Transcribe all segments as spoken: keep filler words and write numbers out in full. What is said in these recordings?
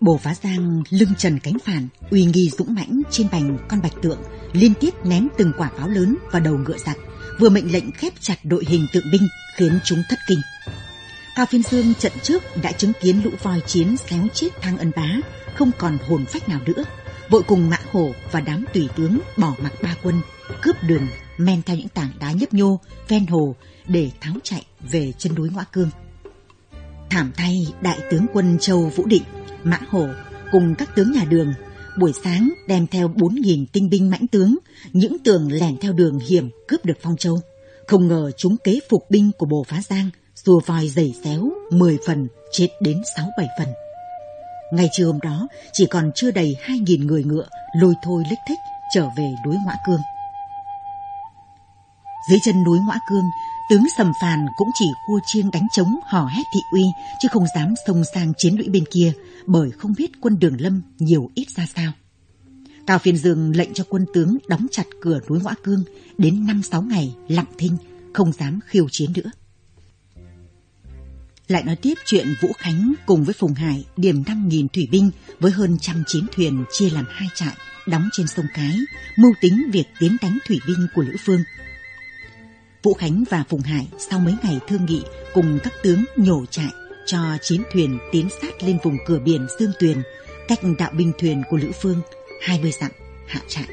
Bồ Phá Giang lưng trần cánh phản, uy nghi dũng mãnh trên bành con bạch tượng, liên tiếp ném từng quả pháo lớn vào đầu ngựa giặc, vừa mệnh lệnh khép chặt đội hình tượng binh, khiến chúng thất kinh. Cao Phiên Dương trận trước đã chứng kiến lũ voi chiến xéo chết Thang Ân Bá, không còn hồn phách nào nữa, vội cùng Mã Hổ và đám tùy tướng bỏ mặc ba quân, cướp đường men theo những tảng đá nhấp nhô ven hồ để tháo chạy về chân núi Ngõa Cương. Thảm thay đại tướng quân Châu Vũ Định, Mã Hổ cùng các tướng nhà Đường buổi sáng đem theo bốn nghìn tinh binh mãnh tướng, những tường lẻn theo đường hiểm cướp được Phong Châu. Không ngờ chúng kế phục binh của Bồ Phá Giang, rùa voi giày xéo mười phần, chết đến sáu bảy phần. Ngày trưa hôm đó, chỉ còn chưa đầy hai nghìn người ngựa lôi thôi lích thích trở về núi Ngõa Cương. Dưới chân núi Ngõa Cương, tướng Sầm Phàn cũng chỉ khua chiêng đánh trống hò hét thị uy, chứ không dám xông sang chiến lũy bên kia, bởi không biết quân Đường Lâm nhiều ít ra sao. Cao Phiên Dương lệnh cho quân tướng đóng chặt cửa núi Ngõa Cương đến năm sáu ngày lặng thinh, không dám khiêu chiến nữa. Lại nói tiếp chuyện Vũ Khánh cùng với Phùng Hải điểm năm nghìn thủy binh với hơn trăm chiến thuyền chia làm hai trại đóng trên sông Cái, mưu tính việc tiến đánh thủy binh của Lữ Phương. Vũ Khánh và Phùng Hải sau mấy ngày thương nghị cùng các tướng nhổ trại cho chiến thuyền tiến sát lên vùng cửa biển Dương Tuyền, cách đạo binh thuyền của Lữ Phương hai mươi dặm hạ trại.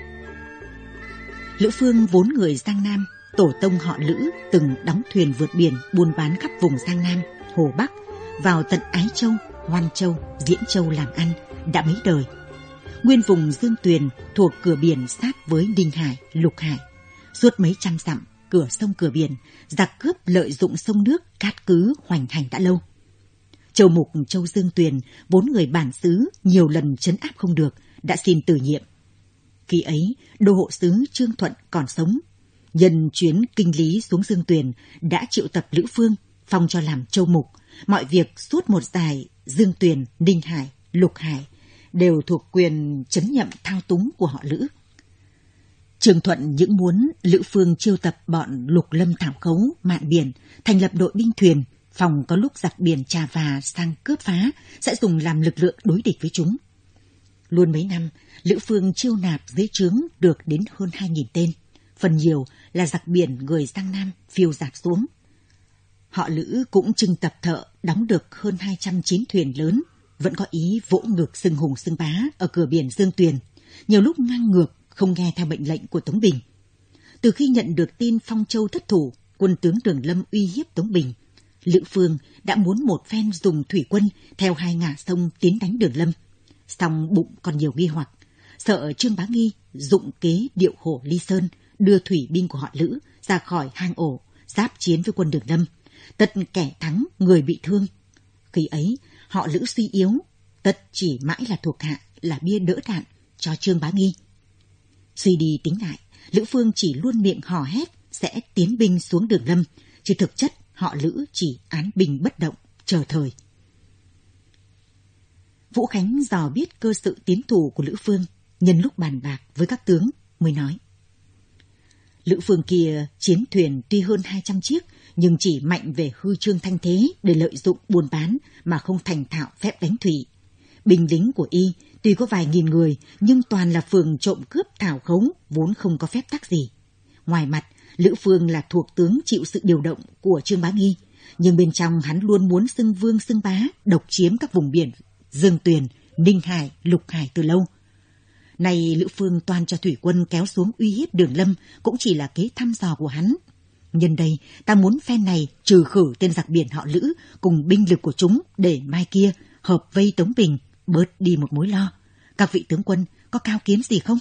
Lữ Phương vốn người Giang Nam, tổ tông họ Lữ từng đóng thuyền vượt biển buôn bán khắp vùng Giang Nam, Hồ Bắc, vào tận Ái Châu, Hoan Châu, Diễn Châu làm ăn đã mấy đời. Nguyên vùng Dương Tuyền thuộc cửa biển sát với Ninh Hải, Lục Hải, suốt mấy trăm dặm cửa sông cửa biển, giặc cướp lợi dụng sông nước cát cứ hoành hành đã lâu. Châu Mục Châu Dương Tuyền, vốn người bản xứ nhiều lần trấn áp không được, đã xin từ nhiệm. Khi ấy, đô hộ sứ Trương Thuận còn sống, nhân chuyến kinh lý xuống Dương Tuyền đã triệu tập Lữ Phương, phong cho làm châu mục. Mọi việc suốt một dải Dương Tuyền, Ninh Hải, Lục Hải đều thuộc quyền trấn nhậm thao túng của họ Lữ. Trương Thuận những muốn Lữ Phương chiêu tập bọn Lục Lâm Thảo Khấu, mạn biển, thành lập đội binh thuyền, phòng có lúc giặc biển trà và sang cướp phá sẽ dùng làm lực lượng đối địch với chúng. Luôn mấy năm, Lữ Phương chiêu nạp dưới trướng được đến hơn hai nghìn tên, phần nhiều là giặc biển người Giang Nam phiêu dạt xuống. Họ Lữ cũng trưng tập thợ đóng được hơn hai trăm chiến thuyền lớn, vẫn có ý vỗ ngược xưng hùng xưng bá ở cửa biển Dương Tuyền, nhiều lúc ngang ngược, không nghe theo mệnh lệnh của Tống Bình. Từ khi nhận được tin Phong Châu thất thủ, quân tướng Đường Lâm uy hiếp Tống Bình, Lữ Phương đã muốn một phen dùng thủy quân theo hai ngả sông tiến đánh Đường Lâm. Song bụng còn nhiều nghi hoặc, sợ Trương Bá Nghi dụng kế điệu hổ Ly Sơn, đưa thủy binh của họ Lữ ra khỏi hang ổ, giáp chiến với quân Đường Lâm. Tất kẻ thắng, người bị thương. Khi ấy, họ Lữ suy yếu, tất chỉ mãi là thuộc hạ, là bia đỡ đạn cho Trương Bá Nghi. Suy đi tính lại, Lữ Phương chỉ luôn miệng hò hét sẽ tiến binh xuống Đường Lâm, chứ thực chất họ Lữ chỉ án binh bất động, chờ thời. Vũ Khánh dò biết cơ sự tiến thủ của Lữ Phương, nhân lúc bàn bạc với các tướng mới nói: Lữ Phương kia chiến thuyền tuy hơn hai trăm chiếc, nhưng chỉ mạnh về hư trương thanh thế để lợi dụng buôn bán mà không thành thạo phép đánh thủy. Binh lính của y tuy có vài nghìn người, nhưng toàn là phường trộm cướp thảo khống, vốn không có phép tắc gì. Ngoài mặt, Lữ Phương là thuộc tướng chịu sự điều động của Trương Bá Nghi, nhưng bên trong hắn luôn muốn xưng vương xưng bá, độc chiếm các vùng biển Dương Tuyền, Ninh Hải, Lục Hải từ lâu. Này Lữ Phương toan cho thủy quân kéo xuống uy hiếp Đường Lâm cũng chỉ là kế thăm dò của hắn. Nhân đây, ta muốn phen này trừ khử tên giặc biển họ Lữ cùng binh lực của chúng để mai kia hợp vây Tống Bình, bớt đi một mối lo. Các vị tướng quân có cao kiến gì không?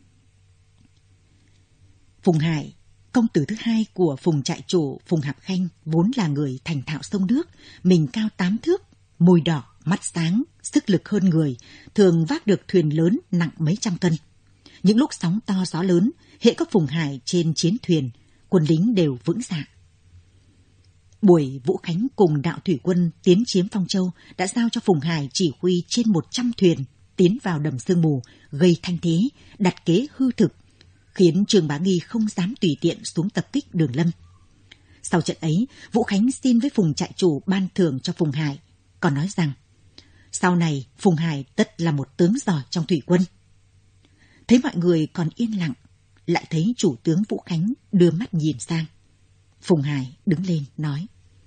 Phùng Hải, công tử thứ hai của Phùng trại chủ Phùng Hạp Khanh, vốn là người thành thạo sông nước, mình cao tám thước, môi đỏ, mắt sáng, sức lực hơn người, thường vác được thuyền lớn nặng mấy trăm cân. Những lúc sóng to gió lớn, hễ có Phùng Hải trên chiến thuyền, quân lính đều vững dạ. Buổi Vũ Khánh cùng đạo thủy quân tiến chiếm Phong Châu đã giao cho Phùng Hải chỉ huy trên một trăm thuyền tiến vào đầm sương mù, gây thanh thế, đặt kế hư thực, khiến Trương Bá Nghi không dám tùy tiện xuống tập kích Đường Lâm. Sau trận ấy, Vũ Khánh xin với Phùng trại chủ ban thưởng cho Phùng Hải, còn nói rằng: Sau này Phùng Hải tất là một tướng giỏi trong thủy quân. Thấy mọi người còn yên lặng, lại thấy chủ tướng Vũ Khánh đưa mắt nhìn sang. Phùng Hải đứng lên nói: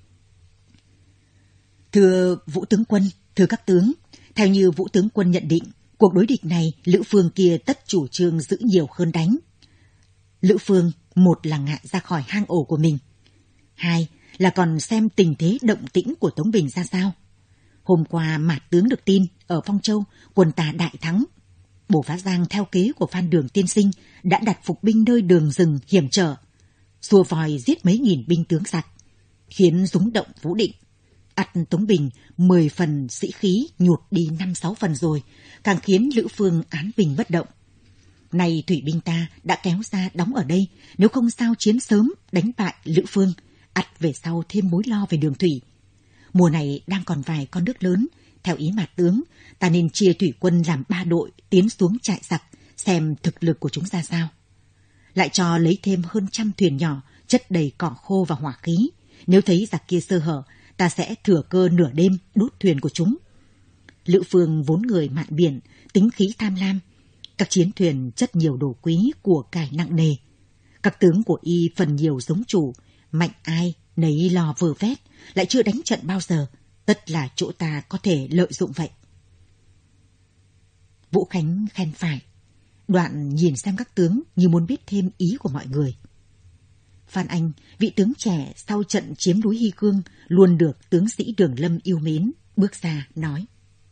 Thưa Vũ tướng quân, thưa các tướng, theo như Vũ tướng quân nhận định, cuộc đối địch này Lữ Phương kia tất chủ trương giữ nhiều hơn đánh. Lữ Phương một là ngại ra khỏi hang ổ của mình, hai là còn xem tình thế động tĩnh của Tống Bình ra sao. Hôm qua Mạt tướng được tin ở Phong Châu quân ta đại thắng. Bổ Phá Giang theo kế của Phan Đường tiên sinh đã đặt phục binh nơi đường rừng hiểm trở, xua vòi giết mấy nghìn binh tướng giặc, khiến rúng động Vũ Định. Ắt Tống Bình mười phần sĩ khí nhụt đi năm sáu phần rồi, càng khiến Lữ Phương án binh bất động. Này thủy binh ta đã kéo ra đóng ở đây, nếu không sao chiến sớm đánh bại Lữ Phương, ắt về sau thêm mối lo về đường thủy. Mùa này đang còn vài con nước lớn, theo ý Mạt tướng, ta nên chia thủy quân làm ba đội tiến xuống trại giặc, xem thực lực của chúng ra sao. Lại cho lấy thêm hơn trăm thuyền nhỏ chất đầy cỏ khô và hỏa khí. Nếu thấy giặc kia sơ hở, ta sẽ thừa cơ nửa đêm đốt thuyền của chúng. Lữ Phương vốn người mạn biển, tính khí tham lam. Các chiến thuyền chất nhiều đồ quý của cải nặng nề. Các tướng của y phần nhiều giống chủ, mạnh ai nấy lo vơ vét, lại chưa đánh trận bao giờ, tất là chỗ ta có thể lợi dụng vậy. Vũ Khánh khen phải, Đoạn nhìn xem các tướng như muốn biết thêm ý của mọi người. Phan Anh, vị tướng trẻ sau trận chiếm núi Hy Cương, luôn được tướng sĩ Đường Lâm yêu mến, bước ra nói: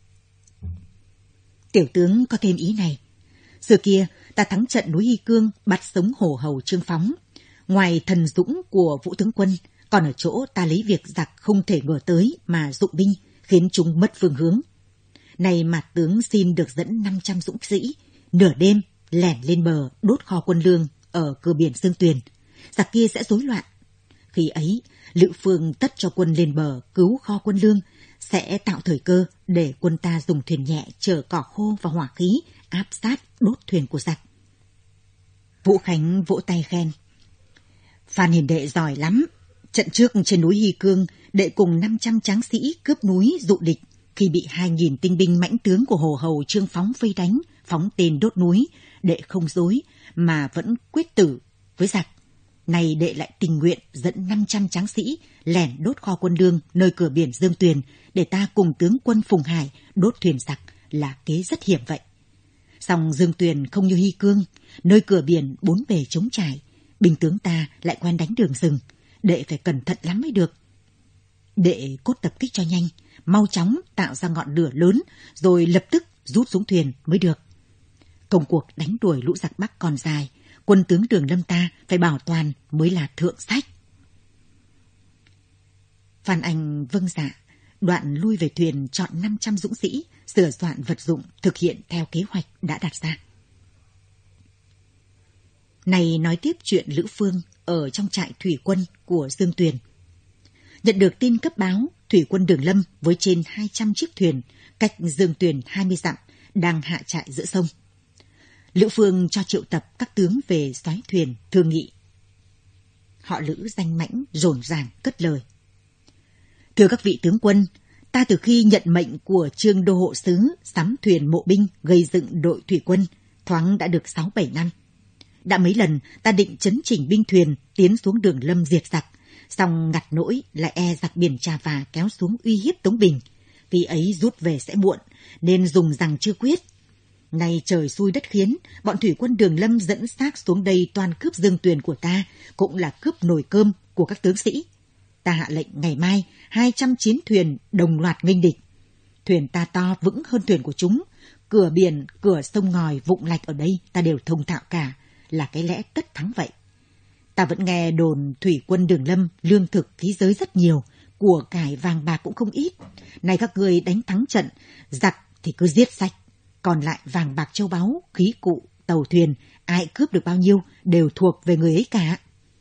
Tiểu tướng có thêm ý này. Xưa kia ta thắng trận núi Hy Cương, bắt sống hổ hầu Trương Phóng. Ngoài thần dũng của Vũ tướng quân, còn ở chỗ ta lấy việc giặc không thể ngờ tới mà dụng binh, khiến chúng mất phương hướng. Này Mạt tướng xin được dẫn năm trăm dũng sĩ, nửa đêm lẻn lên bờ đốt kho quân lương ở cửa biển Dương Tuyền. Giặc kia sẽ rối loạn. Khi ấy, Lữ Phương tất cho quân lên bờ cứu kho quân lương, sẽ tạo thời cơ để quân ta dùng thuyền nhẹ chở cỏ khô và hỏa khí áp sát đốt thuyền của giặc. Vũ Khánh vỗ tay khen: Phan hiền đệ giỏi lắm. Trận trước trên núi Hy Cương, đệ cùng năm trăm tráng sĩ cướp núi dụ địch, khi bị hai nghìn tinh binh mãnh tướng của hồ hầu Trương Phóng vây đánh, phóng tên đốt núi, đệ không dối mà vẫn quyết tử với giặc. Này đệ lại tình nguyện dẫn năm trăm tráng sĩ lẻn đốt kho quân lương nơi cửa biển Dương Tuyền, để ta cùng tướng quân Phùng Hải đốt thuyền giặc, là kế rất hiểm vậy. Song Dương Tuyền không như Hy Cương, nơi cửa biển bốn bề trống trải, binh tướng ta lại quen đánh đường rừng, đệ phải cẩn thận lắm mới được. Đệ cốt tập kích cho nhanh, mau chóng tạo ra ngọn lửa lớn, rồi lập tức rút xuống thuyền mới được. Công cuộc đánh đuổi lũ giặc Bắc còn dài, quân tướng Đường Lâm ta phải bảo toàn mới là thượng sách. Phan Anh vâng dạ, Đoạn lui về thuyền chọn năm trăm dũng sĩ, sửa soạn vật dụng, thực hiện theo kế hoạch đã đặt ra. Này nói tiếp chuyện Lữ Phương ở trong trại thủy quân của Dương Tuyền. Nhận được tin cấp báo, thủy quân Đường Lâm với trên hai trăm chiếc thuyền cách Dương Tuyền hai mươi dặm đang hạ trại giữa sông. Lữ Phương cho triệu tập các tướng về soái thuyền thương nghị. Họ Lữ danh mãnh rồn ràng cất lời: Thưa các vị tướng quân, ta từ khi nhận mệnh của Trương Đô Hộ Sứ sắm thuyền mộ binh gây dựng đội thủy quân, thoáng đã được sáu bảy năm. Đã mấy lần ta định chấn chỉnh binh thuyền tiến xuống Đường Lâm diệt giặc, song ngặt nỗi lại e giặc biển Trà Và kéo xuống uy hiếp Tống Bình. Vì ấy rút về sẽ muộn, nên dùng rằng chưa quyết. Nay trời xui đất khiến, bọn thủy quân Đường Lâm dẫn xác xuống đây toàn cướp Dương Tuyền của ta, cũng là cướp nồi cơm của các tướng sĩ. Ta hạ lệnh ngày mai hai trăm chiến thuyền đồng loạt nghênh địch. Thuyền ta to vững hơn thuyền của chúng, cửa biển, cửa sông ngòi, vụng lạch ở đây ta đều thông thạo cả, là cái lẽ tất thắng vậy. Ta vẫn nghe đồn thủy quân Đường Lâm lương thực khí giới rất nhiều, của cải vàng bạc cũng không ít. Này các ngươi đánh thắng trận, giặc thì cứ giết sạch, còn lại vàng bạc châu báu, khí cụ, tàu thuyền, ai cướp được bao nhiêu đều thuộc về người ấy cả.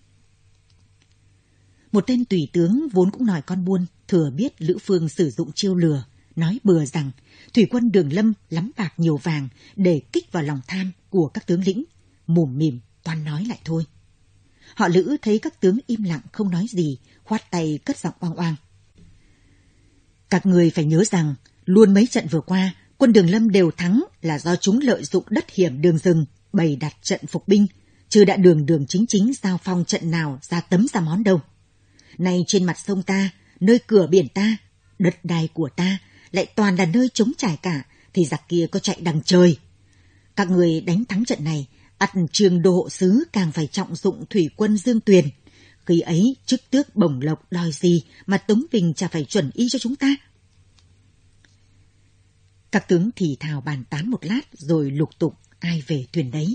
Một tên tùy tướng vốn cũng nòi con buôn, thừa biết Lữ Phương sử dụng chiêu lừa, nói bừa rằng thủy quân Đường Lâm lắm bạc nhiều vàng để kích vào lòng tham của các tướng lĩnh, mồm mỉm toan nói lại thôi. Họ Lữ thấy các tướng im lặng không nói gì, khoát tay cất giọng oang oang: Các người phải nhớ rằng Luôn mấy trận vừa qua, quân Đường Lâm đều thắng là do chúng lợi dụng đất hiểm đường rừng, bày đặt trận phục binh, chứ đã đường đường chính chính giao phong trận nào ra tấm ra món đâu. Nay trên mặt sông ta, nơi cửa biển ta, đất đai của ta, lại toàn là nơi trống trải cả, thì giặc kia có chạy đằng trời. Các người đánh thắng trận này, ắt Trường Đô hộ sứ càng phải trọng dụng thủy quân Dương Tuyền. Khi ấy, chức tước bổng lộc đòi gì mà Tống Bình chả phải chuẩn y cho chúng ta. Các tướng thì thào bàn tán một lát rồi lục tục ai về thuyền đấy.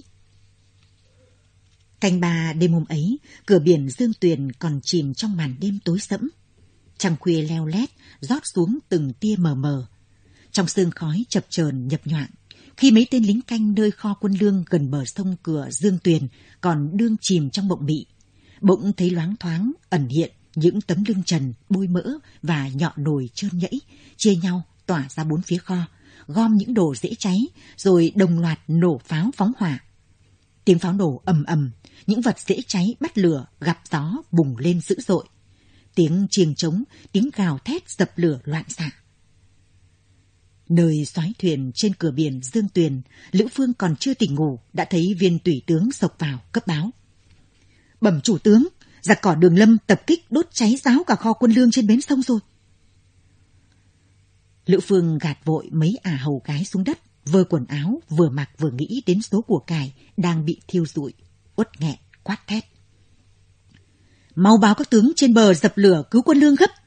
Canh ba đêm hôm ấy, cửa biển Dương Tuyền còn chìm trong màn đêm tối sẫm. Trăng khuya leo lét rót xuống từng tia mờ mờ. Trong sương khói chập chờn nhập nhoạng, khi mấy tên lính canh nơi kho quân lương gần bờ sông cửa Dương Tuyền còn đương chìm trong mộng mị, bỗng thấy loáng thoáng ẩn hiện những tấm lưng trần bôi mỡ và nhọn nồi trơn nhẫy chia nhau tỏa ra bốn phía kho, gom những đồ dễ cháy rồi đồng loạt nổ pháo phóng hỏa. Tiếng pháo nổ ầm ầm, những vật dễ cháy bắt lửa gặp gió bùng lên dữ dội. Tiếng chiêng trống, tiếng gào thét dập lửa loạn xạ. Nơi xoáy thuyền trên cửa biển Dương Tuyền, Lữ Phương còn chưa tỉnh ngủ đã thấy viên tùy tướng xộc vào cấp báo. Bẩm chủ tướng, giặc cỏ Đường Lâm tập kích đốt cháy ráo cả kho quân lương trên bến sông rồi. Lữ Phương gạt vội mấy ả hầu gái xuống đất, vơ quần áo vừa mặc vừa nghĩ đến số của cải đang bị thiêu rụi, uất nghẹn quát thét. Mau báo các tướng trên bờ dập lửa cứu quân lương gấp.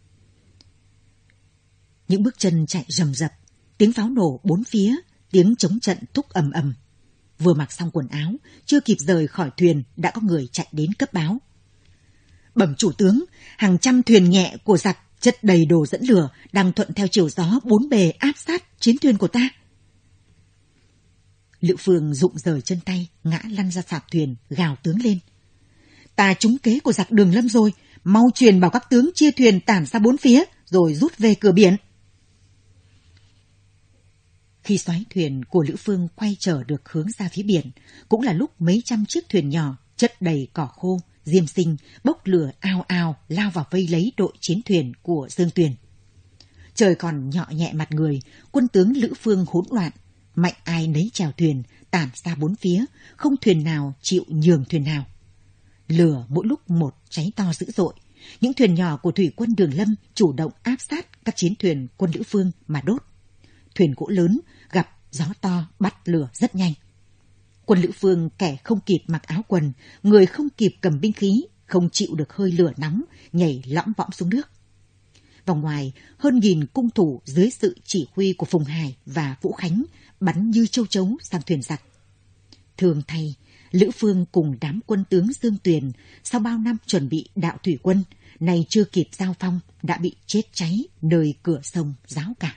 Những bước chân chạy rầm rập, tiếng pháo nổ bốn phía, tiếng chống trận thúc ầm ầm. Vừa mặc xong quần áo, chưa kịp rời khỏi thuyền đã có người chạy đến cấp báo. Bẩm chủ tướng, hàng trăm thuyền nhẹ của giặc chất đầy đồ dẫn lửa đang thuận theo chiều gió bốn bề áp sát chiến thuyền của ta. Lữ Phương rụng rời chân tay, ngã lăn ra sạp thuyền, gào tướng lên. Ta trúng kế của giặc Đường Lâm rồi, mau truyền bảo các tướng chia thuyền tản ra bốn phía, rồi rút về cửa biển. Khi xoáy thuyền của Lữ Phương quay trở được hướng ra phía biển, cũng là lúc mấy trăm chiếc thuyền nhỏ chất đầy cỏ khô, diêm sinh, bốc lửa ao ao lao vào vây lấy đội chiến thuyền của Dương Tuyền. Trời còn nhọ nhẹ mặt người, quân tướng Lữ Phương hỗn loạn, mạnh ai nấy chèo thuyền, tản ra bốn phía, không thuyền nào chịu nhường thuyền nào. Lửa mỗi lúc một cháy to dữ dội, những thuyền nhỏ của thủy quân Đường Lâm chủ động áp sát các chiến thuyền quân Lữ Phương mà đốt. Thuyền gỗ lớn gặp gió to bắt lửa rất nhanh. Quân Lữ Phương kẻ không kịp mặc áo quần, người không kịp cầm binh khí, không chịu được hơi lửa nóng, nhảy lõm võm xuống nước. Vòng ngoài, hơn nghìn cung thủ dưới sự chỉ huy của Phùng Hải và Vũ Khánh bắn như châu chấu sang thuyền giặc. Thường thay, Lữ Phương cùng đám quân tướng Dương Tuyền sau bao năm chuẩn bị đạo thủy quân, nay chưa kịp giao phong đã bị chết cháy nơi cửa sông Giáo Cả.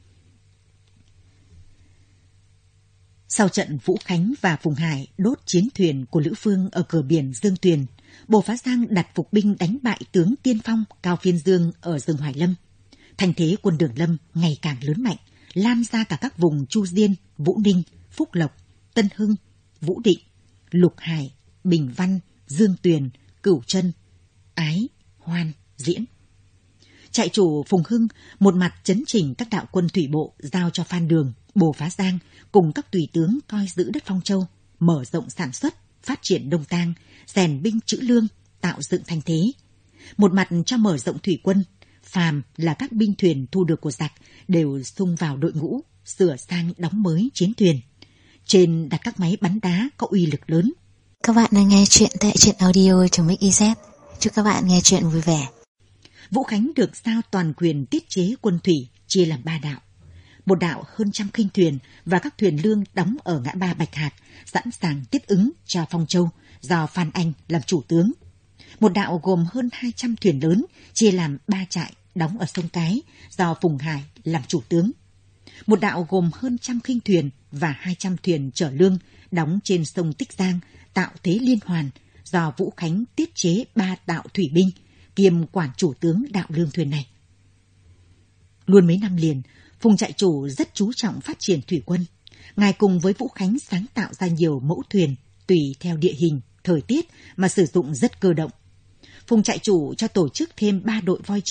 Sau trận Vũ Khánh và Phùng Hải đốt chiến thuyền của Lữ Phương ở cửa biển Dương Tuyền, Bồ Phá Giang đặt phục binh đánh bại tướng tiên phong Cao Phiên Dương ở rừng Hoài Lâm. Thành thế quân Đường Lâm ngày càng lớn mạnh, lan ra cả các vùng Chu Diên, Vũ Ninh, Phúc Lộc, Tân Hưng, Vũ Định, Lục Hải, Bình Văn, Dương Tuyền, Cửu Trân, Ái, Hoan, Diễn. Trại chủ Phùng Hưng một mặt chấn chỉnh các đạo quân thủy bộ giao cho Phan Đường, Bồ Phá Giang cùng các tùy tướng coi giữ đất Phong Châu, mở rộng sản xuất, phát triển đông tang, rèn binh trữ lương, tạo dựng thành thế. Một mặt cho mở rộng thủy quân, phàm là các binh thuyền thu được của giặc đều xung vào đội ngũ, sửa sang đóng mới chiến thuyền. Trên đặt các máy bắn đá có uy lực lớn. Các bạn đang nghe chuyện tại truyện audio chấm xyz. Chúc các bạn nghe chuyện vui vẻ. Vũ Khánh được giao toàn quyền tiết chế quân thủy, chia làm ba đạo. Một đạo hơn trăm khinh thuyền và các thuyền lương đóng ở ngã ba Bạch Hạc, sẵn sàng tiếp ứng cho Phong Châu, do Phan Anh làm chủ tướng. Một đạo gồm hơn hai trăm thuyền lớn, chia làm ba trại đóng ở sông Cái, do Phùng Hải làm chủ tướng. Một đạo gồm hơn trăm khinh thuyền và hai trăm thuyền chở lương đóng trên sông Tích Giang, tạo thế liên hoàn, do Vũ Khánh tiết chế ba đạo thủy binh, kiêm quản chủ tướng đạo lương thuyền này. Luôn mấy năm liền, Phùng trại chủ rất chú trọng phát triển thủy quân. Ngài cùng với Vũ Khánh sáng tạo ra nhiều mẫu thuyền tùy theo địa hình, thời tiết mà sử dụng rất cơ động. Phùng trại chủ cho tổ chức thêm ba đội voi chiến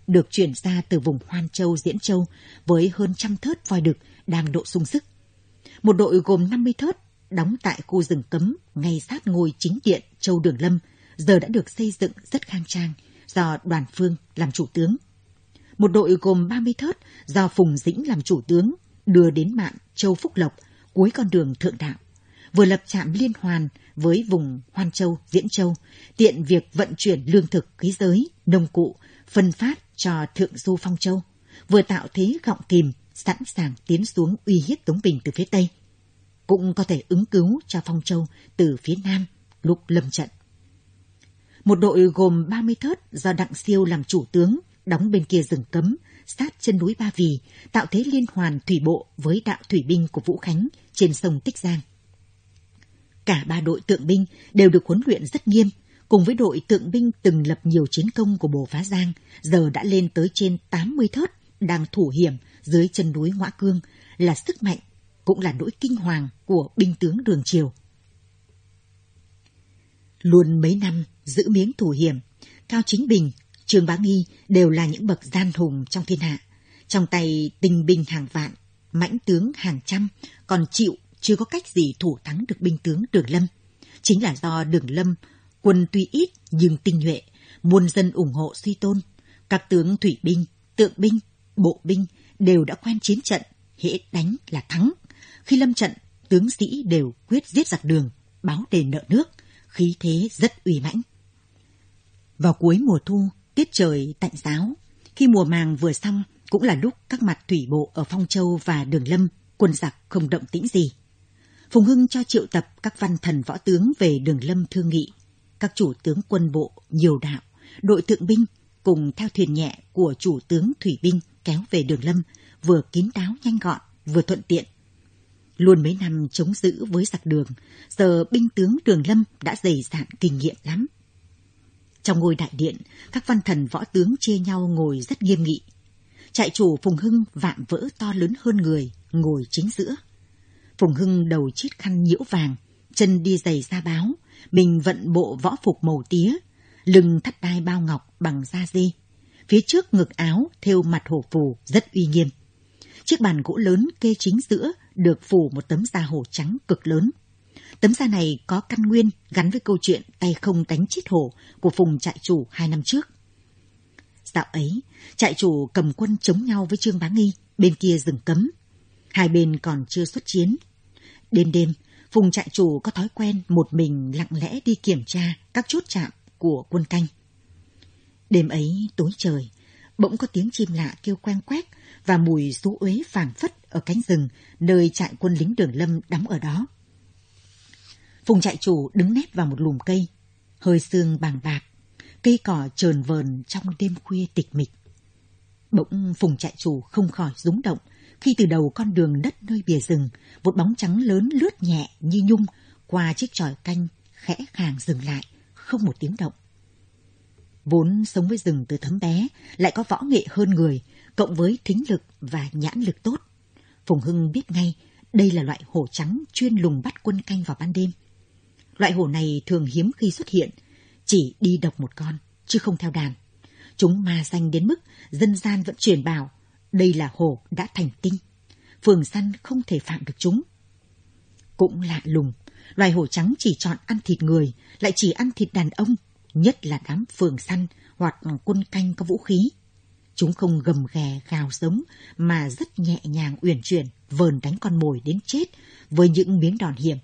được chuyển ra từ vùng Hoan Châu, Diễn Châu với hơn trăm thớt voi đực đang độ sung sức. Một đội gồm năm mươi thớt đóng tại khu rừng cấm ngay sát ngôi chính điện Châu Đường Lâm, giờ đã được xây dựng rất khang trang do Đoàn Phương làm chủ tướng. Một đội gồm ba mươi thớt do Phùng Dĩnh làm chủ tướng đưa đến mạn Châu Phúc Lộc, cuối con đường thượng đạo, vừa lập trạm liên hoàn với vùng Hoan Châu, Diễn Châu, tiện việc vận chuyển lương thực, khí giới, nông cụ, phân phát cho thượng du Phong Châu, vừa tạo thế gọng kìm sẵn sàng tiến xuống uy hiếp Tống Bình từ phía Tây, cũng có thể ứng cứu cho Phong Châu từ phía Nam lúc lâm trận. Một đội gồm ba mươi thớt do Đặng Siêu làm chủ tướng đóng bên kia rừng cấm, sát chân núi Ba Vì, tạo thế liên hoàn thủy bộ với đạo thủy binh của Vũ Khánh trên sông Tích Giang. Cả ba đội tượng binh đều được huấn luyện rất nghiêm, cùng với đội tượng binh từng lập nhiều chiến công của Bồ Phá Giang, giờ đã lên tới trên tám mươi thớt đang thủ hiểm dưới chân núi Ngoã Cương, là sức mạnh, cũng là nỗi kinh hoàng của binh tướng Đường Triều. Luôn mấy năm giữ miếng thủ hiểm, Cao Chính Bình, Trương Bá Nghi đều là những bậc gian hùng trong thiên hạ. Trong tay tinh binh hàng vạn, mãnh tướng hàng trăm, còn chịu chưa có cách gì thủ thắng được binh tướng Đường Lâm. Chính là do Đường Lâm, quân tuy ít nhưng tinh nhuệ, muôn dân ủng hộ suy tôn. Các tướng thủy binh, tượng binh, bộ binh đều đã quen chiến trận, hễ đánh là thắng. Khi lâm trận, tướng sĩ đều quyết giết giặc Đường, báo đền nợ nước, khí thế rất uy mãnh. Vào cuối mùa thu, tiết trời tạnh ráo, khi mùa màng vừa xong cũng là lúc các mặt thủy bộ ở Phong Châu và Đường Lâm, quân giặc không động tĩnh gì. Phùng Hưng cho triệu tập các văn thần võ tướng về Đường Lâm thương nghị. Các chủ tướng quân bộ, nhiều đạo, đội tượng binh cùng theo thuyền nhẹ của chủ tướng thủy binh kéo về Đường Lâm, vừa kín đáo nhanh gọn, vừa thuận tiện. Luôn mấy năm chống giữ với giặc Đường, giờ binh tướng Đường Lâm đã dày dạn kinh nghiệm lắm. Trong ngôi đại điện, các văn thần võ tướng chia nhau ngồi rất nghiêm nghị. Trại chủ Phùng Hưng vạm vỡ to lớn hơn người, ngồi chính giữa. Phùng Hưng đầu chiết khăn nhiễu vàng, chân đi giày da báo, mình vận bộ võ phục màu tía, lưng thắt đai bao ngọc bằng da dê. Phía trước ngực áo thêu mặt hổ phù rất uy nghiêm. Chiếc bàn gỗ lớn kê chính giữa được phủ một tấm da hổ trắng cực lớn. Tấm da này có căn nguyên gắn với câu chuyện tay không đánh chết hổ của Phùng trại chủ hai năm trước. Dạo ấy, trại chủ cầm quân chống nhau với Trương Bá Nghi bên kia rừng cấm. Hai bên còn chưa xuất chiến. Đêm đêm, Phùng trại chủ có thói quen một mình lặng lẽ đi kiểm tra các chốt chạm của quân canh. Đêm ấy tối trời, bỗng có tiếng chim lạ kêu queng quét và mùi xú uế phảng phất ở cánh rừng nơi trại quân lính Đường Lâm đóng ở đó. Phùng trại chủ đứng nép vào một lùm cây, hơi sương bàng bạc, cây cỏ trờn vờn trong đêm khuya tịch mịch. Bỗng Phùng trại chủ không khỏi rúng động khi từ đầu con đường đất nơi bìa rừng, một bóng trắng lớn lướt nhẹ như nhung qua chiếc chòi canh, khẽ khàng dừng lại, không một tiếng động. Vốn sống với rừng từ thấm bé, lại có võ nghệ hơn người, cộng với thính lực và nhãn lực tốt. Phùng Hưng biết ngay đây là loại hổ trắng chuyên lùng bắt quân canh vào ban đêm. Loại hổ này thường hiếm khi xuất hiện, chỉ đi độc một con, chứ không theo đàn. Chúng ma danh đến mức dân gian vẫn truyền bảo đây là hổ đã thành tinh. Phường săn không thể phạm được chúng. Cũng lạ lùng, loài hổ trắng chỉ chọn ăn thịt người, lại chỉ ăn thịt đàn ông, nhất là đám phường săn hoặc quân canh có vũ khí. Chúng không gầm ghè gào giống mà rất nhẹ nhàng uyển chuyển vờn đánh con mồi đến chết với những miếng đòn hiểm.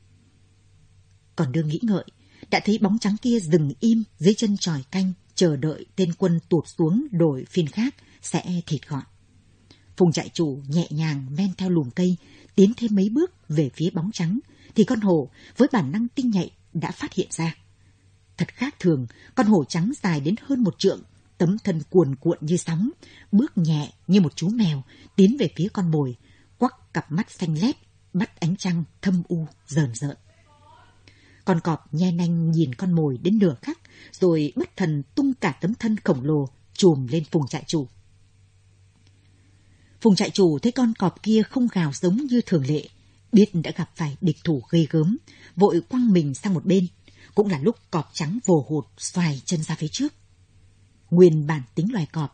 Còn đương nghĩ ngợi, đã thấy bóng trắng kia dừng im dưới chân chòi canh, chờ đợi tên quân tụt xuống đổi phiên khác sẽ thịt gọn. Phùng trại chủ nhẹ nhàng men theo lùm cây, tiến thêm mấy bước về phía bóng trắng, thì con hổ với bản năng tinh nhạy đã phát hiện ra. Thật khác thường, con hổ trắng dài đến hơn một trượng, tấm thân cuồn cuộn như sóng, bước nhẹ như một chú mèo tiến về phía con mồi, quắc cặp mắt xanh lét, bắt ánh trăng thâm u rờn rợn. Con cọp nhe nanh nhìn con mồi đến nửa khắc, rồi bất thần tung cả tấm thân khổng lồ chùm lên Phùng trại chủ. Phùng trại chủ thấy con cọp kia không gào giống như thường lệ, biết đã gặp phải địch thủ ghê gớm, vội quăng mình sang một bên. Cũng là lúc cọp trắng vồ hụt xoài chân ra phía trước. Nguyên bản tính loài cọp,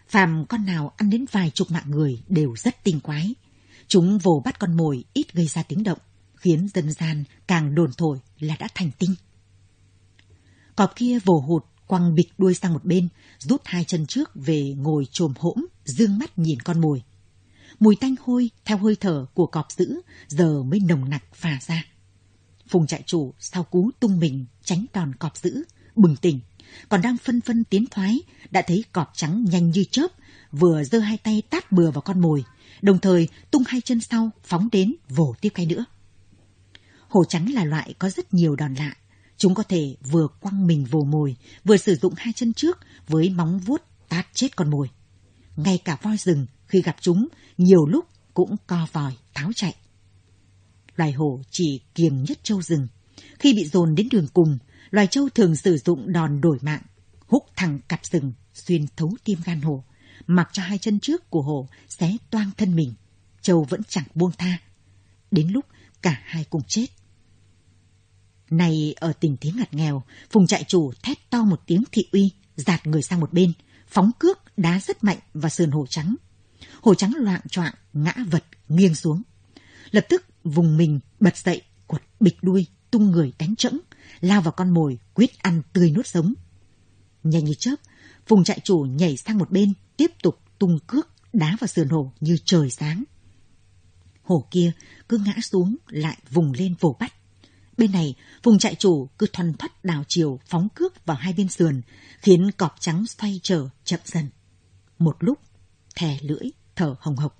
phàm con nào ăn đến vài chục mạng người đều rất tinh quái. Chúng vồ bắt con mồi ít gây ra tiếng động, khiến dân gian càng đồn thổi là đã thành tinh. Cọp kia vồ hụt, quăng bịch đuôi sang một bên, rút hai chân trước về ngồi chồm hỗm, dương mắt nhìn con mồi. Mùi tanh hôi theo hơi thở của cọp dữ giờ mới nồng nặc phả ra. Phùng trại chủ sau cú tung mình tránh đòn cọp dữ, bừng tỉnh, còn đang phân phân tiến thoái, đã thấy cọp trắng nhanh như chớp, vừa giơ hai tay tát bừa vào con mồi, đồng thời tung hai chân sau phóng đến vồ tiếp cái nữa. Hổ trắng là loại có rất nhiều đòn lạ. Chúng có thể vừa quăng mình vồ mồi, vừa sử dụng hai chân trước với móng vuốt tát chết con mồi. Ngay cả voi rừng khi gặp chúng, nhiều lúc cũng co vòi tháo chạy. Loài hổ chỉ kiêng nhất trâu rừng. Khi bị dồn đến đường cùng, loài trâu thường sử dụng đòn đổi mạng, húc thẳng cặp rừng xuyên thấu tim gan hổ, mặc cho hai chân trước của hổ xé toang thân mình. Trâu vẫn chẳng buông tha. Đến lúc cả hai cùng chết. Này ở tình thế ngặt nghèo, Phùng trại chủ thét to một tiếng thị uy, dạt người sang một bên, phóng cước đá rất mạnh vào sườn hổ trắng. Hổ trắng loạng choạng ngã vật nghiêng xuống. Lập tức vùng mình bật dậy, quật bịch đuôi, tung người đánh chẫng, lao vào con mồi quyết ăn tươi nuốt sống. Nhanh như chớp, Phùng trại chủ nhảy sang một bên, tiếp tục tung cước đá vào sườn hổ như trời sáng. Hổ kia cứ ngã xuống lại vùng lên vồ bắt. Bên này, Phùng trại chủ cứ thoăn thoắt đảo chiều phóng cước vào hai bên sườn, khiến cọp trắng xoay trở chậm dần. Một lúc, thè lưỡi, thở hồng hộc.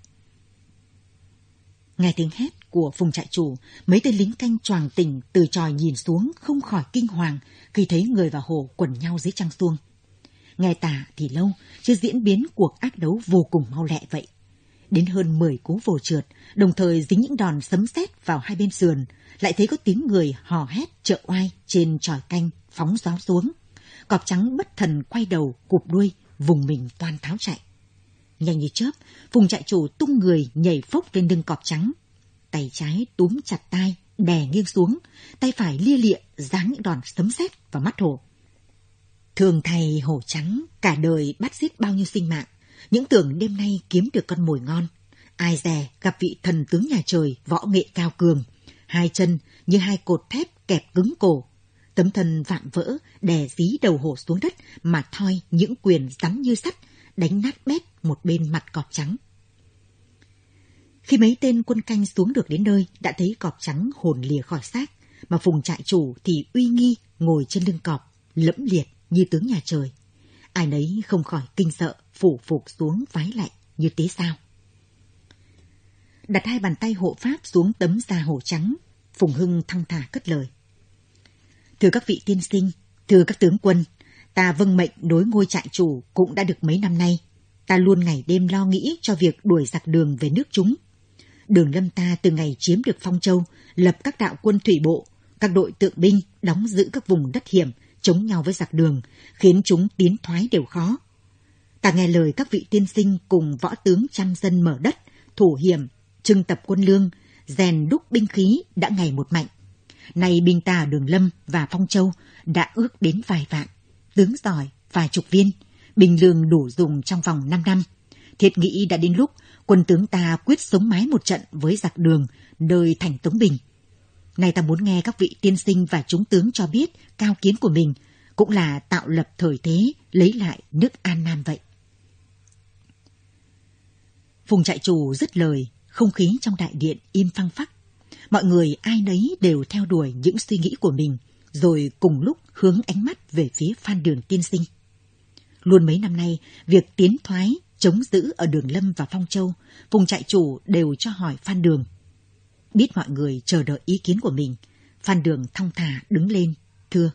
Nghe tiếng hét của Phùng trại chủ, mấy tên lính canh choàng tỉnh từ chòi nhìn xuống không khỏi kinh hoàng khi thấy người và hổ quần nhau dưới trăng suông. Nghe tả thì lâu, chứ diễn biến cuộc ác đấu vô cùng mau lẹ vậy. Đến hơn mười cú vồ trượt, đồng thời dính những đòn sấm sét vào hai bên sườn, lại thấy có tiếng người hò hét trợ oai trên chòi canh phóng gió xuống. Cọp trắng bất thần quay đầu, cụp đuôi, vùng mình toan tháo chạy. Nhanh như chớp, Phùng trại chủ tung người nhảy phốc lên lưng cọp trắng. Tay trái túm chặt tai, đè nghiêng xuống, tay phải lia lịa giáng những đòn sấm sét vào mắt hổ. Thường thay hổ trắng cả đời bắt giết bao nhiêu sinh mạng, những tưởng đêm nay kiếm được con mồi ngon. Ai dè gặp vị thần tướng nhà trời võ nghệ cao cường, hai chân như hai cột thép kẹp cứng cổ, tấm thân vạm vỡ đè dí đầu hổ xuống đất mà thoi những quyền rắn như sắt, đánh nát bét một bên mặt cọp trắng. Khi mấy tên quân canh xuống được đến nơi, đã thấy cọp trắng hồn lìa khỏi xác, mà Phùng trại chủ thì uy nghi ngồi trên lưng cọp, lẫm liệt như tướng nhà trời. Ai nấy không khỏi kinh sợ, phủ phục xuống vái lạy như tế sao. Đặt hai bàn tay hộ pháp xuống tấm da hổ trắng, Phùng Hưng thong thả cất lời. Thưa các vị tiên sinh, thưa các tướng quân, ta vâng mệnh đối ngôi trại chủ cũng đã được mấy năm nay. Ta luôn ngày đêm lo nghĩ cho việc đuổi giặc Đường về nước chúng. Đường Lâm ta từ ngày chiếm được Phong Châu, lập các đạo quân thủy bộ, các đội tượng binh đóng giữ các vùng đất hiểm, chống nhau với giặc Đường, khiến chúng tiến thoái đều khó. Ta nghe lời các vị tiên sinh cùng võ tướng trăm dân mở đất, thủ hiểm, trưng tập quân lương, rèn đúc binh khí đã ngày một mạnh. Nay binh ta ở Đường Lâm và Phong Châu đã ước đến vài vạn, tướng giỏi vài chục viên, binh lương đủ dùng trong vòng năm năm. Thiệt nghĩ đã đến lúc quân tướng ta quyết sống mái một trận với giặc Đường nơi thành Tống Bình. Nay ta muốn nghe các vị tiên sinh và chúng tướng cho biết cao kiến của mình, cũng là tạo lập thời thế, lấy lại nước An Nam vậy. Phùng trại chủ dứt lời, không khí trong đại điện im phăng phắc. Mọi người ai nấy đều theo đuổi những suy nghĩ của mình, rồi cùng lúc hướng ánh mắt về phía Phan Đường tiên sinh. Luôn mấy năm nay, việc tiến thoái, chống giữ ở Đường Lâm và Phong Châu, Phùng trại chủ đều cho hỏi Phan Đường. Biết mọi người chờ đợi ý kiến của mình, Phan Đường thong thả đứng lên, thưa.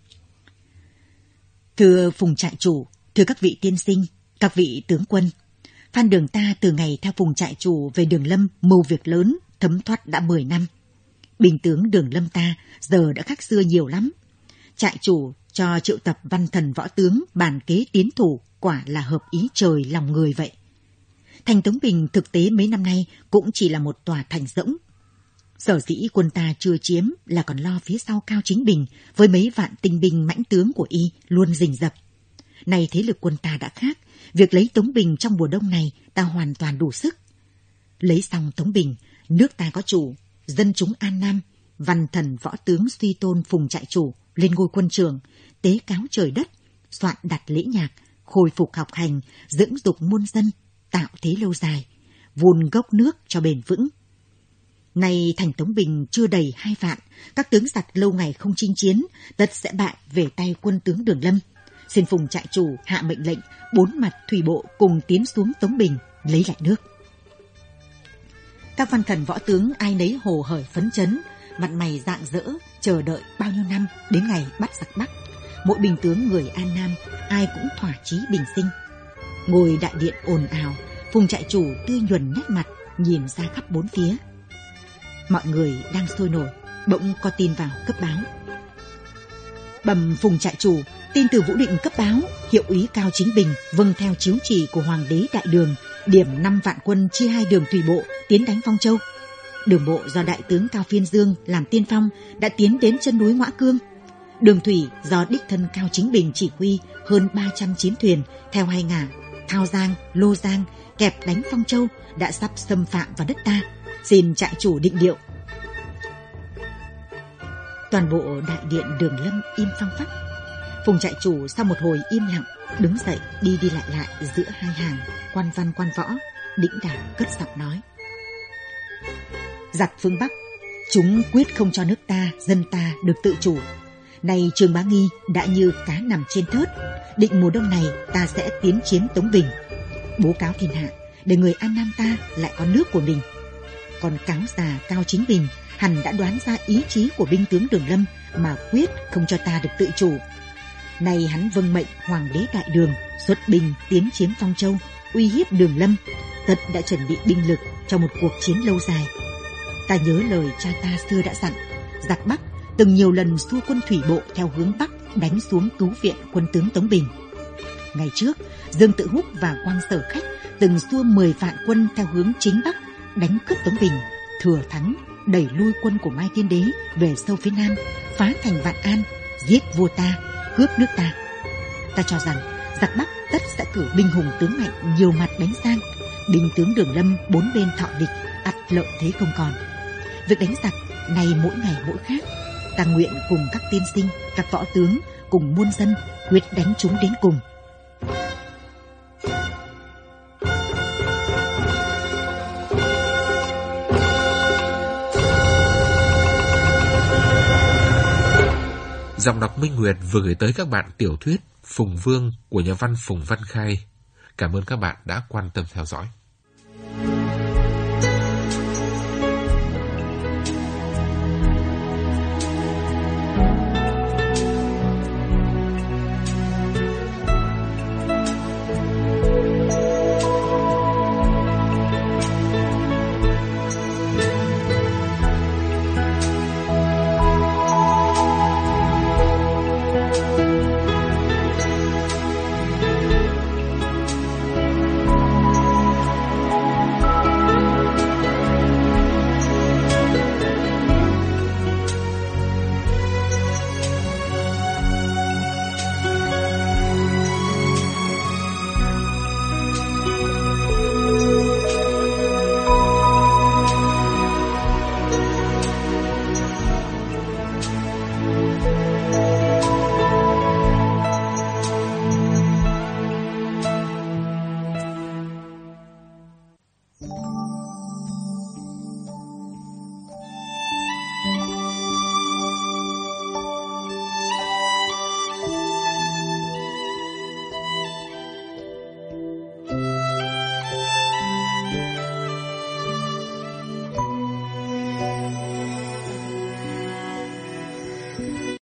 Thưa Phùng trại chủ, thưa các vị tiên sinh, các vị tướng quân, Phan Đường ta từ ngày theo Phùng trại chủ về Đường Lâm mưu việc lớn, thấm thoát đã mười năm. Binh tướng Đường Lâm ta giờ đã khác xưa nhiều lắm. Trại chủ cho triệu tập văn thần võ tướng bàn kế tiến thủ, quả là hợp ý trời lòng người vậy. Thành Tống Bình thực tế mấy năm nay cũng chỉ là một tòa thành rỗng. Sở dĩ quân ta chưa chiếm là còn lo phía sau Cao Chính Bình với mấy vạn tinh binh mãnh tướng của y luôn rình rập. Nay thế lực quân ta đã khác, việc lấy Tống Bình trong mùa đông này ta hoàn toàn đủ sức. Lấy xong Tống Bình, nước ta có chủ, dân chúng an nam, văn thần võ tướng suy tôn phùng trại chủ lên ngôi quân trường, tế cáo trời đất, soạn đặt lễ nhạc, khôi phục học hành, dưỡng dục muôn dân, tạo thế lâu dài, vun gốc nước cho bền vững. Nay thành Tống Bình chưa đầy hai vạn, các tướng giặc lâu ngày không chinh chiến, tất sẽ bại về tay quân tướng Đường Lâm. Xin phùng trại chủ hạ mệnh lệnh, bốn mặt thủy bộ cùng tiến xuống Tống Bình lấy lại nước. Các văn thần võ tướng ai nấy hồ hởi phấn chấn, mặt mày rạng rỡ, chờ đợi bao nhiêu năm đến ngày bắt giặc Bắc. Mỗi binh tướng người An Nam ai cũng thỏa chí bình sinh. Ngồi đại điện ồn ào, phùng trại chủ tươi nhuần nét mặt, nhìn ra khắp bốn phía. Mọi người đang sôi nổi, bỗng có tin vào cấp báo. Bẩm phùng trại chủ, tin từ Vũ Định cấp báo, hiệu úy Cao Chính Bình vâng theo chiếu chỉ của Hoàng đế Đại Đường, điểm năm vạn quân chia hai đường thủy bộ tiến đánh Phong Châu. Đường bộ do đại tướng Cao Phiên Dương làm tiên phong đã tiến đến chân núi Ngõa Cương. Đường thủy do đích thân Cao Chính Bình chỉ huy hơn ba trăm chiến thuyền theo hai ngả Thao Giang, Lô Giang kẹp đánh Phong Châu đã sắp xâm phạm vào đất ta. Xin trại chủ định điệu. Toàn bộ đại điện Đường Lâm im phăng phắc. Phùng trại chủ sau một hồi im lặng đứng dậy đi đi lại lại giữa hai hàng quan văn quan võ, đĩnh đạc cất giọng nói: Giặc phương Bắc, chúng quyết không cho nước ta, dân ta được tự chủ. Nay Trương Bá Nghi đã như cá nằm trên thớt, định mùa đông này ta sẽ tiến chiếm Tống Bình, bố cáo thiên hạ để người An Nam ta lại có nước của mình. Còn cáo già Cao Chính Bình hẳn đã đoán ra ý chí của binh tướng Đường Lâm mà quyết không cho ta được tự chủ. Nay hắn vâng mệnh Hoàng đế Đại Đường xuất binh tiến chiếm Phong Châu, uy hiếp Đường Lâm, tất đã chuẩn bị binh lực cho một cuộc chiến lâu dài. Ta nhớ lời cha ta xưa đã dặn, giặc Bắc từng nhiều lần xua quân thủy bộ theo hướng Bắc đánh xuống cứu viện quân tướng Tống Bình. Ngày trước, Dương Tự Húc và Quang Sở Khách từng xua mười vạn quân theo hướng chính Bắc đánh cướp Tống Bình, thừa thắng đẩy lui quân của Mai Tiên Đế về sâu phía Nam, phá thành Vạn An, giết vua ta, cướp nước ta. Ta cho rằng giặc Bắc tất sẽ cử binh hùng tướng mạnh nhiều mặt đánh sang, binh tướng Đường Lâm bốn bên thọ địch, ắt lợi thế không còn. Việc đánh giặc này mỗi ngày mỗi khác, ta nguyện cùng các tiên sinh, các võ tướng cùng muôn dân quyết đánh chúng đến cùng. Giọng đọc Minh Nguyệt vừa gửi tới các bạn tiểu thuyết Phùng Vương của nhà văn Phùng Văn Khai. Cảm ơn các bạn đã quan tâm theo dõi.